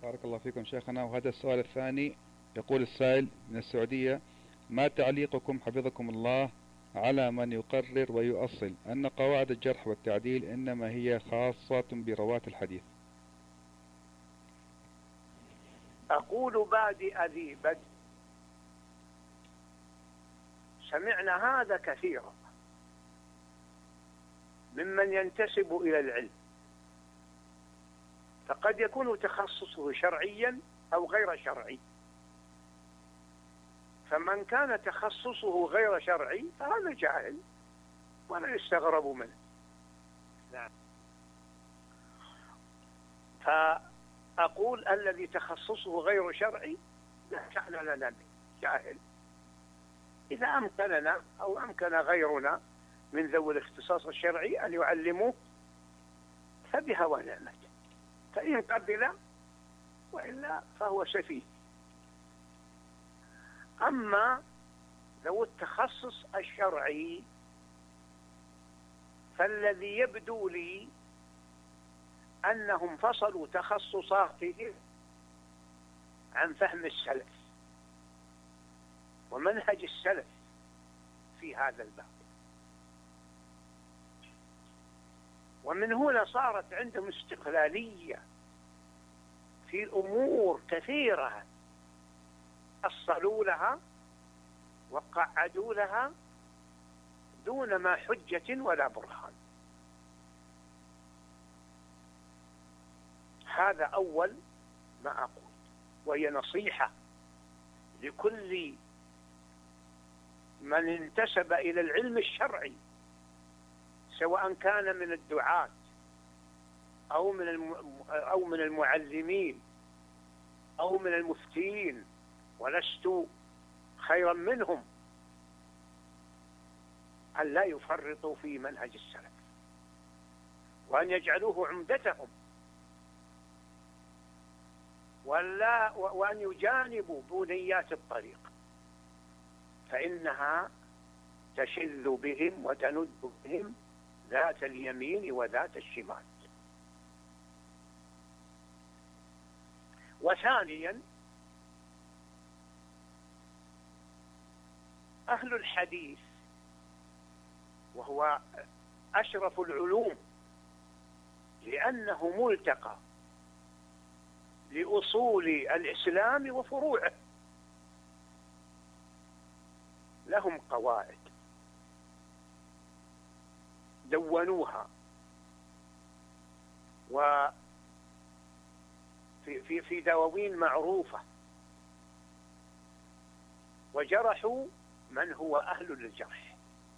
بارك الله فيكم شيخنا. وهذا السؤال الثاني، يقول السائل من السعودية: ما تعليقكم حفظكم الله على من يقرر ويؤصل أن قواعد الجرح والتعديل إنما هي خاصة برواة الحديث؟ أقول بادئ ذي بدء، سمعنا هذا كثيرا ممن ينتسب إلى العلم، فقد يكون تخصصه شرعيا أو غير شرعي، فمن كان تخصصه غير شرعي فهذا جاهل ولا يستغرب منه. نعم. فأقول الذي تخصصه غير شرعي لا شأن لنا به، جاهل. إذا أمكننا أو أمكن غيرنا من ذوي الاختصاص الشرعي أن يعلموه فبها ونعمت، فإن قبل وإلا فهو سفيه. أما ذو التخصص الشرعي فالذي يبدو لي أنهم فصلوا تخصصاتهم عن فهم السلف ومنهج السلف في هذا الباب، ومن هنا صارت عندهم استقلالية في أمور كثيرة أصلوا لها وقعدوا لها دون ما حجة ولا برهان. هذا أول ما أقول، وهي نصيحة لكل من انتسب إلى العلم الشرعي، سواء كان من الدعاة أو من المعلمين أو من المفتين، ولست خيرا منهم، أن لا يفرطوا في منهج السلف وأن يجعلوه عمدتهم، وأن يجانبوا بنيات الطريق، فإنها تشذ بهم وتند بهم ذات اليمين وذات الشمال. وثانيا، أهل الحديث وهو أشرف العلوم لأنه ملتقى لأصول الإسلام وفروعه، لهم قواعد دونوها في دواوين معروفة، وجرحوا من هو أهل للجرح،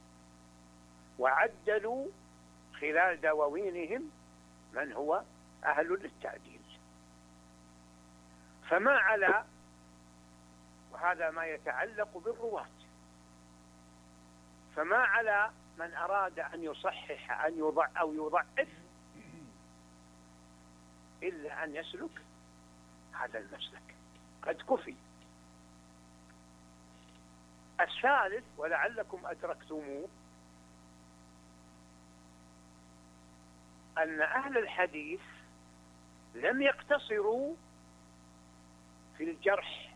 وعدلوا خلال دواوينهم من هو أهل للتعديل. فما على، وهذا ما يتعلق بالرواة، فما على من أراد أن يصحح أو يضعف إلا أن يسلك هذا المسلك، قد كفي. الثالث ولعلكم أدركتموه، أن أهل الحديث لم يقتصروا في الجرح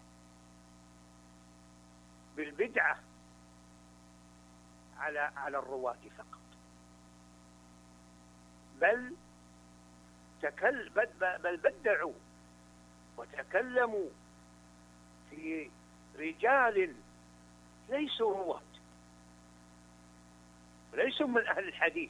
بالبدعة على الرواة فقط، بل بدعوا وتكلموا في رجال ليسوا رواة، ليسوا من أهل الحديث،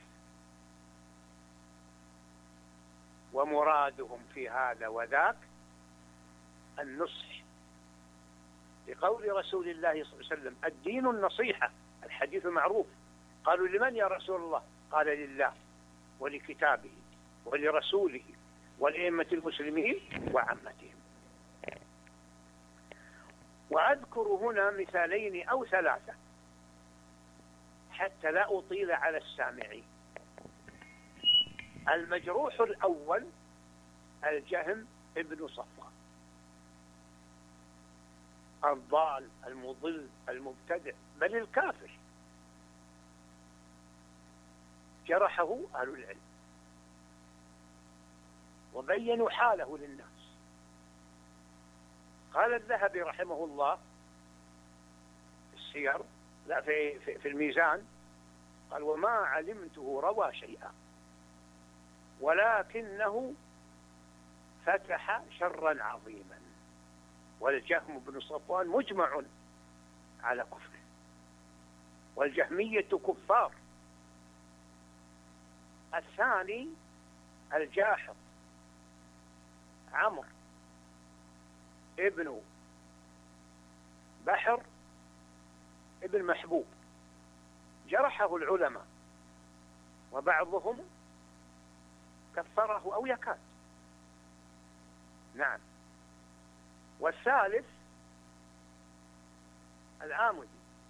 ومرادهم في هذا وذاك النصح، لقول رسول الله صلى الله عليه وسلم: الدين النصيحة. الحديث معروف. قالوا: لمن يا رسول الله؟ قال: لله ولكتابه ولرسوله ولأئمة المسلمين وعامتهم. وأذكر هنا مثالين أو ثلاثة حتى لا أطيل على السامعين. المجروح الأول الجهم ابن صفوان، الضال المضل المبتدع بل الكافر، جرحه أهل العلم وبينوا حاله للناس، قال الذهبي رحمه الله في السير، لا في الميزان، قال: وما علمته روى شيئا ولكنه فتح شرا عظيما. والجهم بن صفوان مجمع على كفره، والجهمية كفار. الثاني الجاحظ عمرو ابن بحر ابن محبوب، جرحه العلماء وبعضهم كفره أو يكاد. نعم. والثالث العامدي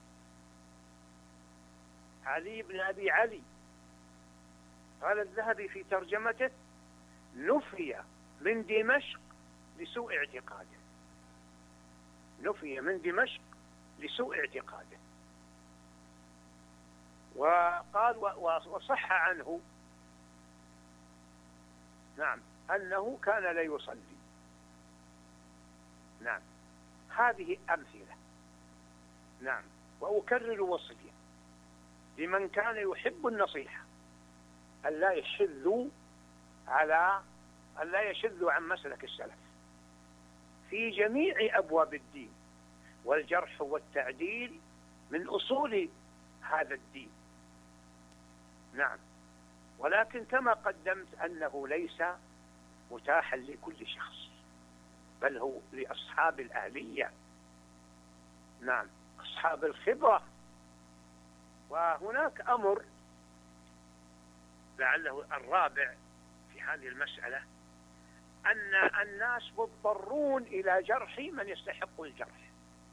علي بن أبي علي، قال الذهبي في ترجمته: نفي من دمشق لسوء اعتقاده. نفي من دمشق لسوء اعتقاده. وقال وصح عنه، نعم، أنه كان لا يصلي. نعم. هذه أمثلة. نعم. وأكرر وصية لمن كان يحب النصيحة ألا يشذوا عن مسلك السلف في جميع أبواب الدين، والجرح والتعديل من أصول هذا الدين. نعم. ولكن كما قدمت أنه ليس متاحا لكل شخص، بل هو لأصحاب الأهلية. نعم، أصحاب الخبرة. وهناك أمر لعله الرابع في هذه المسألة، أن الناس مضطرون إلى جرح من يستحق الجرح،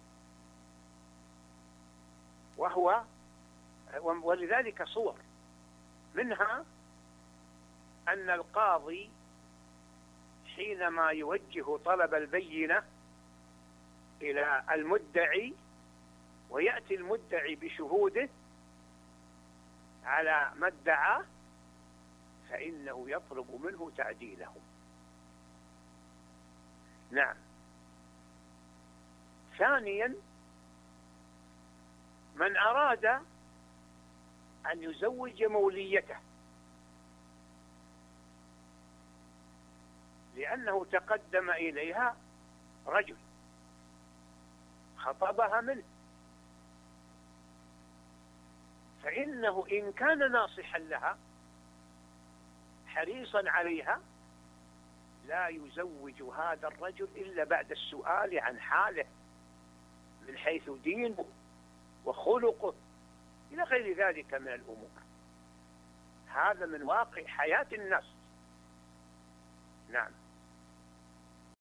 ولذلك صور منها أن القاضي حينما يوجه طلب البينة إلى المدعي ويأتي المدعي بشهوده على ما ادعاه، فإنه يطلب منه تعديلهم. نعم. ثانيا، من أراد أن يزوج موليته لأنه تقدم إليها رجل خطبها منه، فإنه إن كان ناصحا لها حريصا عليها لا يزوج هذا الرجل إلا بعد السؤال عن حاله من حيث دينه وخلقه إلى غير ذلك من الأمور. هذا من واقع حياة الناس. نعم.